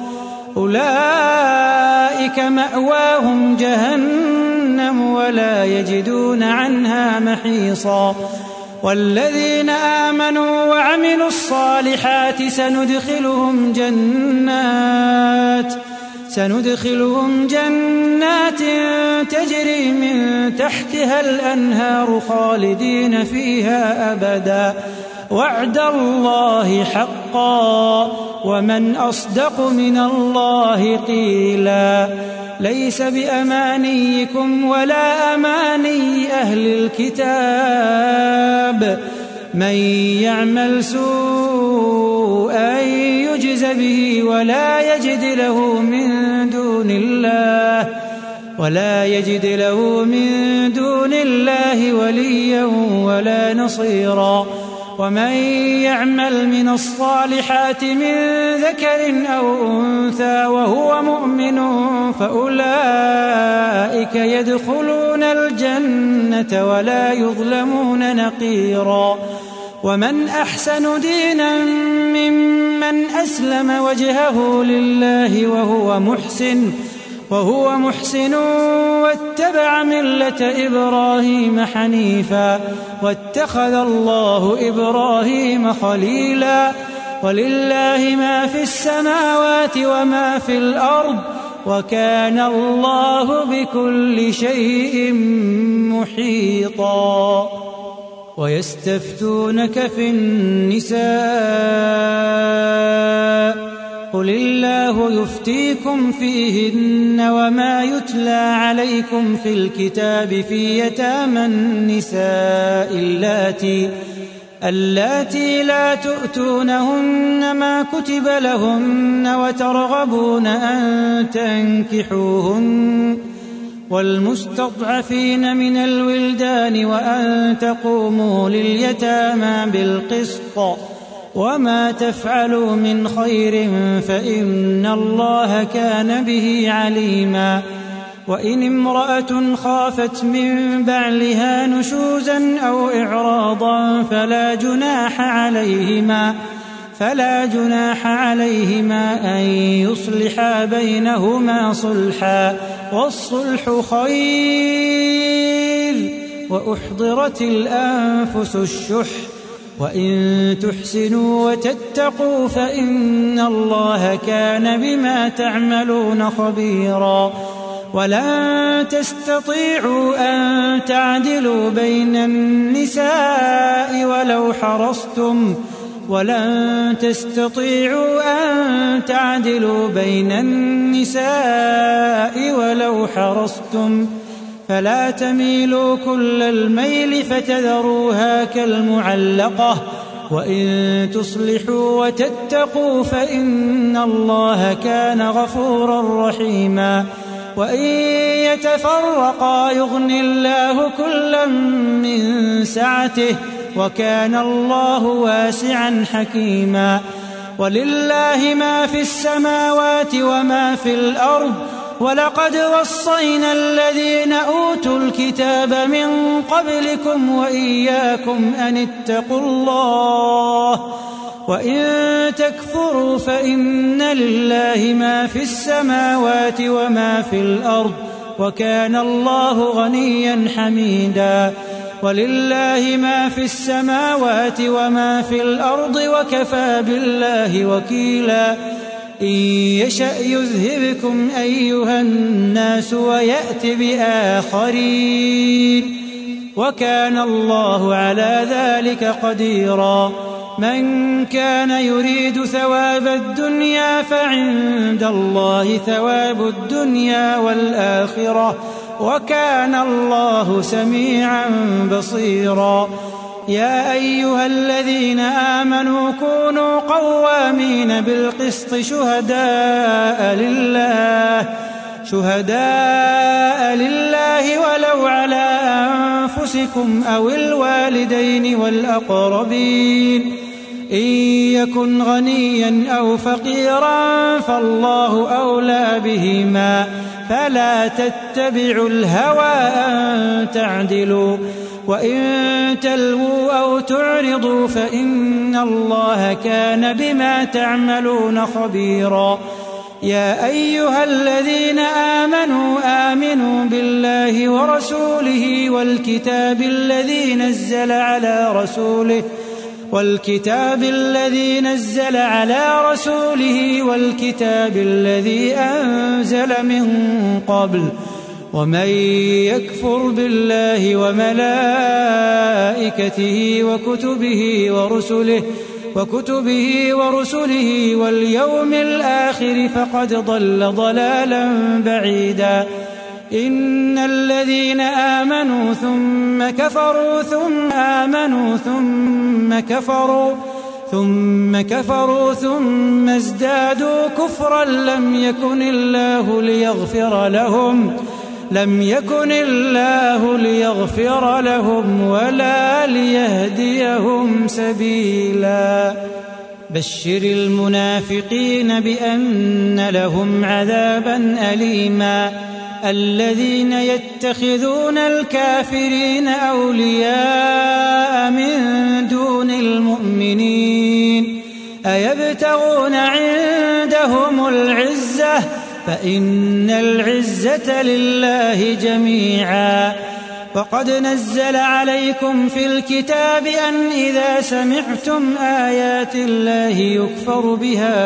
أولئك مأواهم جهنم ولا يجدون عنها محيصا. والذين آمنوا وعملوا الصالحات سندخلهم جنات تجري من تحتها الأنهار خالدين فيها أبدا وعد الله حقا ومن أصدق من الله قيلا. ليس بأمانيكم ولا أماني أهل الكتاب من يعمل سوءا يجز به ولا يجد له من دون الله وليا ولا نصيرا. ومن يعمل من الصالحات من ذكر أو أنثى وهو مؤمن فأولئك يدخلون الجنة ولا يظلمون نقيرا. ومن أحسن دينا ممن أسلم وجهه لله وهو محسن واتبع ملة إبراهيم حنيفا واتخذ الله إبراهيم خليلا. ولله ما في السماوات وما في الأرض وكان الله بكل شيء محيطا. ويستفتونك في النساء قل الله يفتيكم فيهن وما يتلى عليكم في الكتاب في يتامى النساء اللاتي لا تؤتونهن ما كتب لهن وترغبون أن تنكحوهن والمستضعفين من الولدان وأن تقوموا لليتامى بالقسط وما تفعلوا من خير فإن الله كان به عليما وإن امرأة خافت من بعلها نشوزا أو إعراضا فلا جناح عليهما أن يصلحا بينهما صلحا والصلح خير وأحضرت الأنفس الشح وإن تحسنوا وتتقوا فإن الله كان بما تعملون خبيرا ولن تستطيعوا أن تعدلوا بين النساء ولو حرصتم فلا تميلوا كل الميل فتذروها كالمعلقة وإن تصلحوا وتتقوا فإن الله كان غفورا رحيما وإن يتفرقا يغن الله كلا من سعته وكان الله واسعا حكيما ولله ما في السماوات وما في الأرض ولقد وصينا الذين أوتوا الكتاب من قبلكم وإياكم أن اتقوا الله وإن تكفروا فإن لله ما في السماوات وما في الأرض وكان الله غنيا حميدا ولله ما في السماوات وما في الأرض وكفى بالله وكيلا إن يشأ يذهبكم أيها الناس ويأت بآخرين وكان الله على ذلك قديرا من كان يريد ثواب الدنيا فعند الله ثواب الدنيا والآخرة وكان الله سميعا بصيرا يا أيها الذين آمنوا كونوا قوامين بالقسط شهداء لله ولو على أنفسكم أو الوالدين والأقربين إن يكن غنيا أو فقيرا فالله أولى بهما فلا تتبعوا الهوى أن تعدلوا وإن تلووا أو تعرضوا فإن الله كان بما تعملون خبيرا يا أيها الذين آمنوا بالله ورسوله والكتاب الذي نزل على رسوله والكتاب الذي أنزل من قبل ومن يكفر بالله وملائكته وكتبه ورسله واليوم الآخر فقد ضل ضلالا بعيدا إن الذين آمنوا ثم كفروا ثم ازدادوا كفرا لم يكن الله ليغفر لهم ولا ليهديهم سبيلا بشر المنافقين بأن لهم عذابا أليما الذين يتخذون الكافرين أولياء من دون المؤمنين أيبتغون عندهم العزة فإن العزة لله جميعا وقد نزل عليكم في الكتاب أن إذا سمعتم آيات الله يكفر بها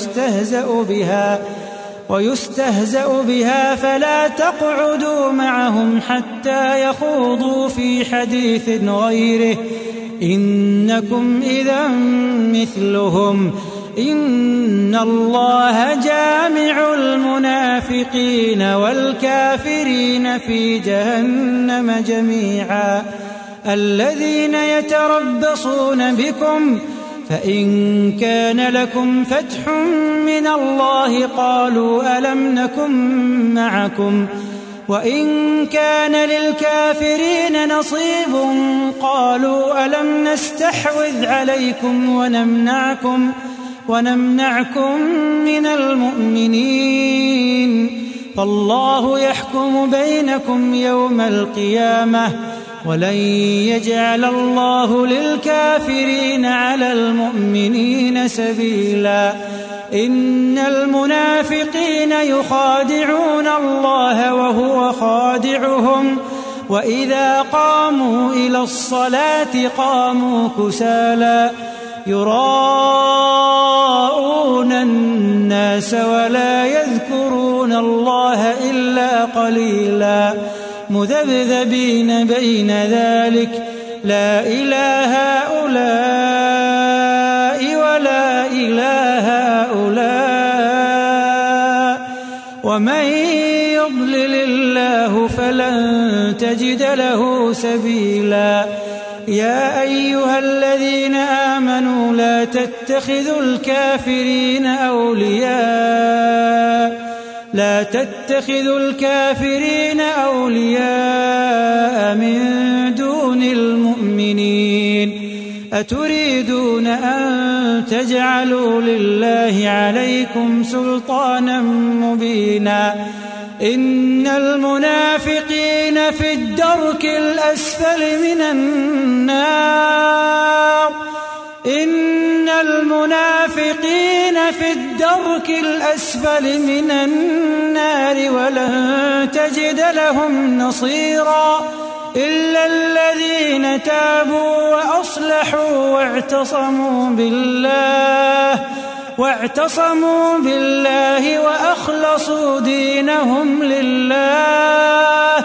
ويستهزأ بها فلا تقعدوا معهم حتى يخوضوا في حديث غيره إنكم إذا مثلهم إن الله جامع المنافقين والكافرين في جهنم جميعا الذين يتربصون بكم فإن كان لكم فتح من الله قالوا ألم نكن معكم وإن كان للكافرين نصيب قالوا ألم نستحوذ عليكم ونمنعكم من المؤمنين فالله يحكم بينكم يوم القيامة ولن يجعل الله للكافرين على المؤمنين سبيلا إن المنافقين يخادعون الله وهو خادعهم وإذا قاموا إلى الصلاة قاموا كسالى يراءون الناس ولا يذكرون الله إلا قليلا مذبذبين بين ذلك لا إله هؤلاء ولا إله هؤلاء ومن يضلل الله فلن تجد له سبيلا يا أيها الذين آمنوا لا تتخذوا الكافرين أولياء من دون المؤمنين أتريدون أن تجعلوا لله عليكم سلطانا مبينا إن المنافقين في الدرك الأسفل من النار ولن تجد لهم نصيرا إلا الذين تابوا وأصلحوا واعتصموا بالله وأخلصوا دينهم لله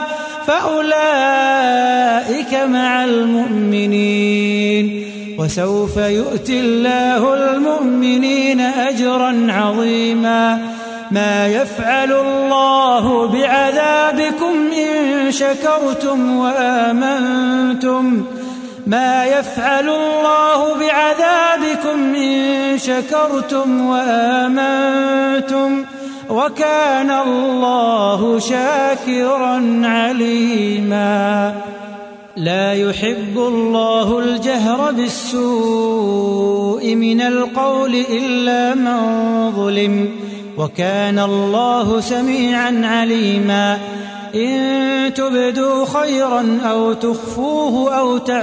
فأولئك مع المؤمنين وسوف يؤتي الله المؤمنين أجرا عظيما ما يفعل الله بعذابكم إن شكرتم وآمنتم وكان الله شاكرا عليما لا يحب الله الجهر بالسوء من القول إلا من ظلم وكان الله سميعا عليما إن تبدوا خيرا أو تخفوه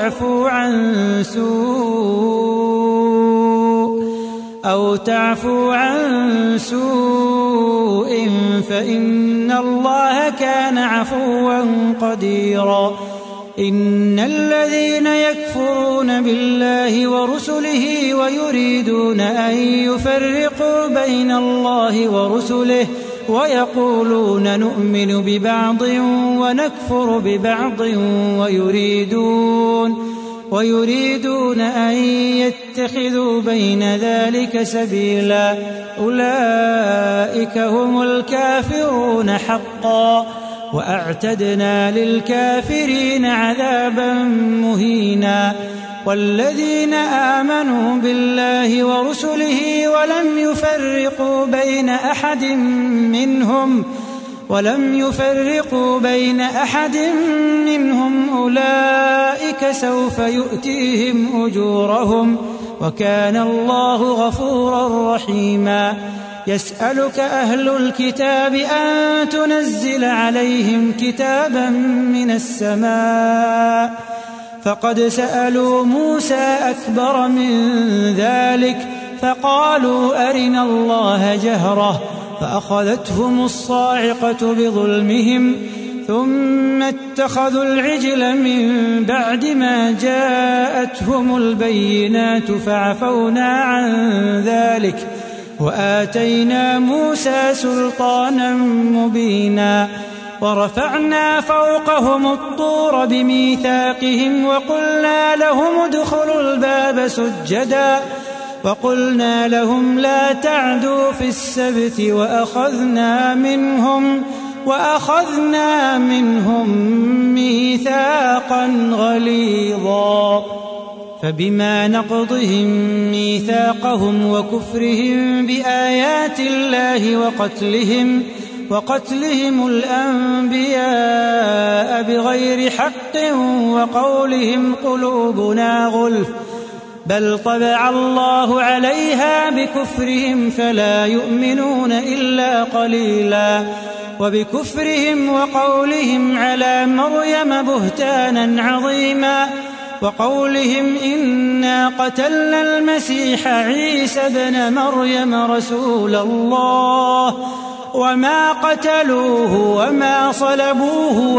أو تعفو عن سوء فإن الله كان عفوا قديرا إن الذين يكفرون بالله ورسله ويريدون أن يفرقوا بين الله ورسله ويقولون نؤمن ببعض ونكفر ببعض ويريدون أن يتخذوا بين ذلك سبيلا أولئك هم الكافرون حقا وأعتدنا للكافرين عذابا مهينا والذين آمنوا بالله ورسله ولم يفرقوا بين أحد منهم أولئك سوف يؤتيهم أجورهم وكان الله غفورا رحيما يسألك أهل الكتاب أن تنزل عليهم كتابا من السماء فقد سألوا موسى أكبر من ذلك فقالوا أرنا الله جهرة فأخذتهم الصاعقة بظلمهم ثم اتخذوا العجل من بعد ما جاءتهم البينات فعفونا عن ذلك وآتينا موسى سلطانا مبينا ورفعنا فوقهم الطور بميثاقهم وقلنا لهم ادخلوا الباب سجدا وقلنا لهم لا تعدوا في السبت وأخذنا منهم ميثاقا غليظا فبما نقضهم ميثاقهم وكفرهم بآيات الله وقتلهم الأنبياء بغير حق وقولهم قلوبنا غلف بل طبع الله عليها بكفرهم فلا يؤمنون إلا قليلا وبكفرهم وقولهم على مريم بهتانا عظيما وقولهم إنا قتلنا المسيح عيسى ابن مريم رسول الله وما قتلوه وما صلبوه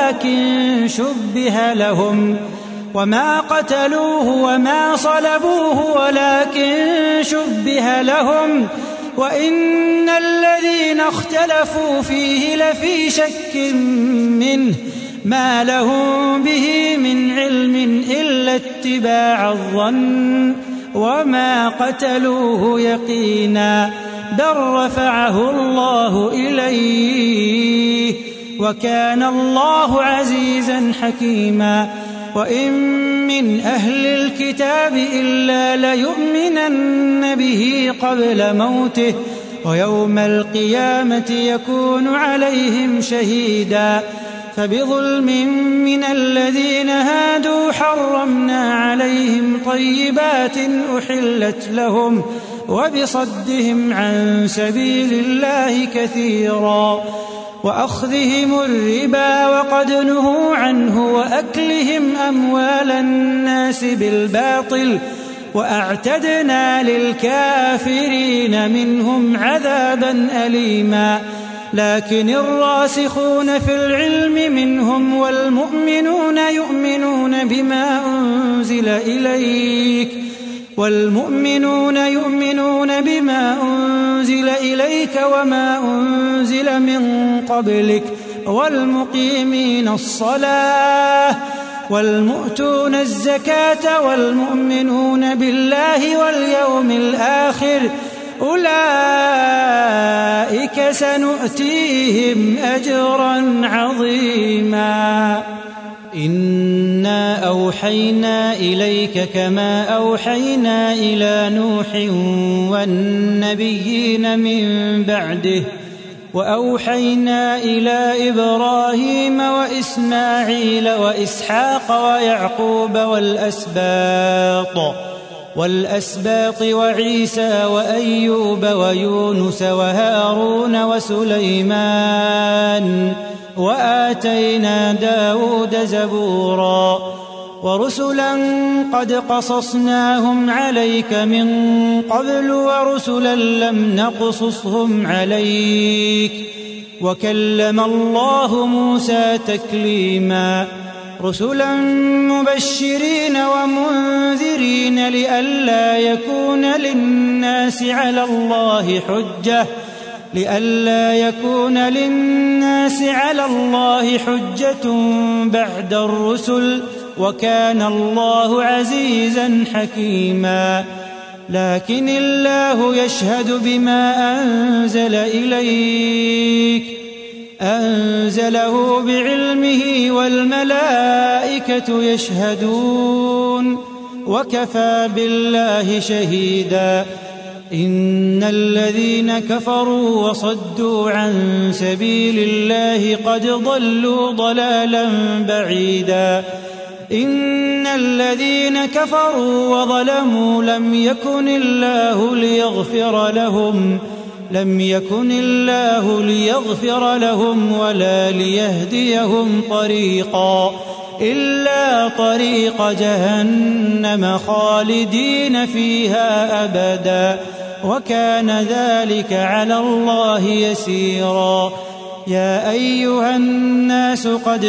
ولكن شبه لهم وإن الذين اختلفوا فيه لفي شك منه ما لهم به من علم إلا اتباع الظن وما قتلوه يقينا بل رفعه الله إليه وكان الله عزيزا حكيما وإن من أهل الكتاب إلا ليؤمنن به قبل موته ويوم القيامة يكون عليهم شهيدا فبظلم من الذين هادوا حرمنا عليهم طيبات أحلت لهم وبصدهم عن سبيل الله كثيرا وأخذهم الربا وقد نهوا عنه وأكلهم أموال الناس بالباطل وأعتدنا للكافرين منهم عذابا أليما لكن الراسخون في العلم منهم والمؤمنون يؤمنون بما أنزل إليك وما أنزل من قبلك والمقيمين الصلاة والمؤتون الزكاة والمؤمنون بالله واليوم الآخر أولئك سنؤتيهم أجرا عظيما إنا أوحينا إليك كما أوحينا إلى نوح والنبيين من بعده وأوحينا إلى إبراهيم وإسماعيل وإسحاق ويعقوب والأسباط وعيسى وأيوب ويونس وهارون وسليمان وآتينا داود زبورا ورسلا قد قصصناهم عليك من قبل ورسلا لم نقصصهم عليك وكلم الله موسى تكليما رسلا مبشرين ومنذرين لئلا يكون للناس على الله حجة بعد الرسل وكان الله عزيزا حكيما لكن الله يشهد بما أنزل إليك أنزله بعلمه والملائكة يشهدون وكفى بالله شهيدا إن الذين كفروا وصدوا عن سبيل الله قد ضلوا ضلالا بعيدا إن الذين كفروا وظلموا لم يكن الله ليغفر لهم ولا ليهديهم طريقا إلا طريق جهنم خالدين فيها أبدا وكان ذلك على الله يسيرا يا أيها الناس قد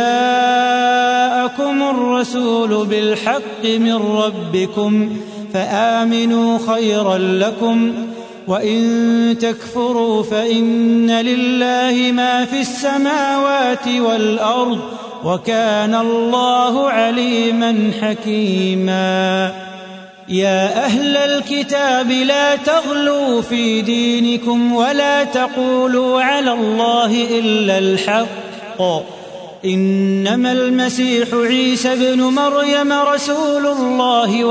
جاءكم الرسول بالحق من ربكم فآمنوا خيرا لكم وإن تكفروا فإن لله ما في السماوات والأرض وكان الله عليما حكيما يا أهل الكتاب لا تغلوا في دينكم ولا تقولوا على الله إلا الحق إنما المسيح عيسى ابن مريم رسول الله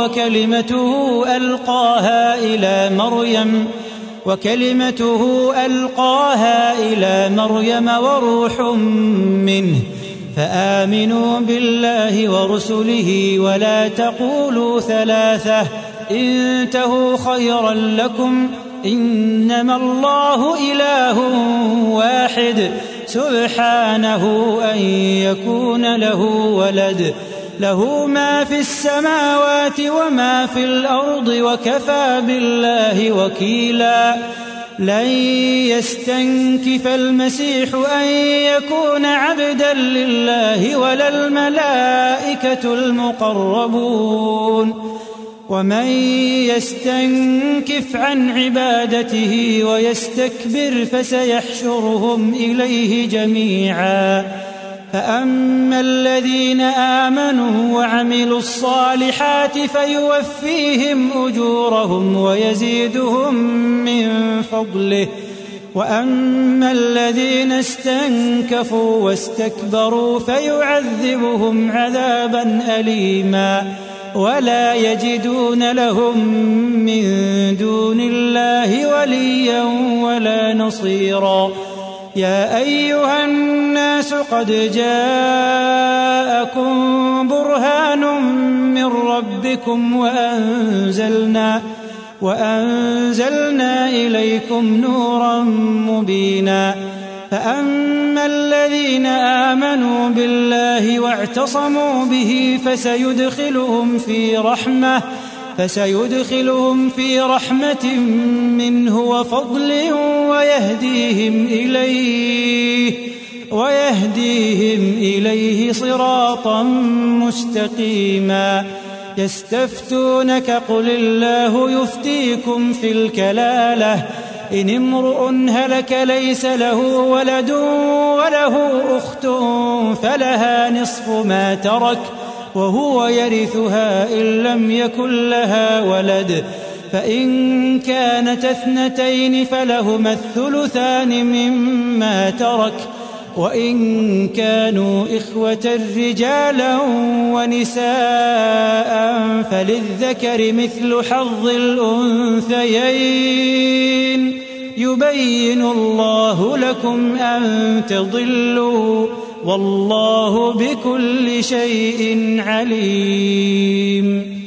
وكلمته ألقاها إلى مريم وروح منه فآمنوا بالله ورسله ولا تقولوا ثلاثة انتهوا خيرا لكم إنما الله إله واحد سبحانه أن يكون له ولد له ما في السماوات وما في الأرض وكفى بالله وكيلا لن يستنكف المسيح أن يكون عبدا لله ولا الملائكة المقربون ومن يستنكف عن عبادته ويستكبر فسيحشرهم إليه جميعا فأما الذين آمنوا وعملوا الصالحات فيوفيهم أجورهم ويزيدهم من فضله وأما الذين استنكفوا واستكبروا فيعذبهم عذابا أليما ولا يجدون لهم من دون الله وليا ولا نصيرا يا أيها الناس قد جاءكم برهان من ربكم وأنزلنا إليكم نورا مبينا فأما الذين آمنوا بالله واعتصموا به فسيدخلهم في رحمة منه وفضل ويهديهم إليه صراطا مستقيما يستفتونك قل الله يفتيكم في الكلالة إن امرؤ هلك ليس له ولد وله أخت فلها نصف ما ترك وهو يرثها إن لم يكن لها ولد فإن كانت اثنتين فلهما الثلثان مما ترك وإن كانوا إخوة رجالا ونساء فللذكر مثل حظ الأنثيين يبين الله لكم أن تضلوا والله بكل شيء عليم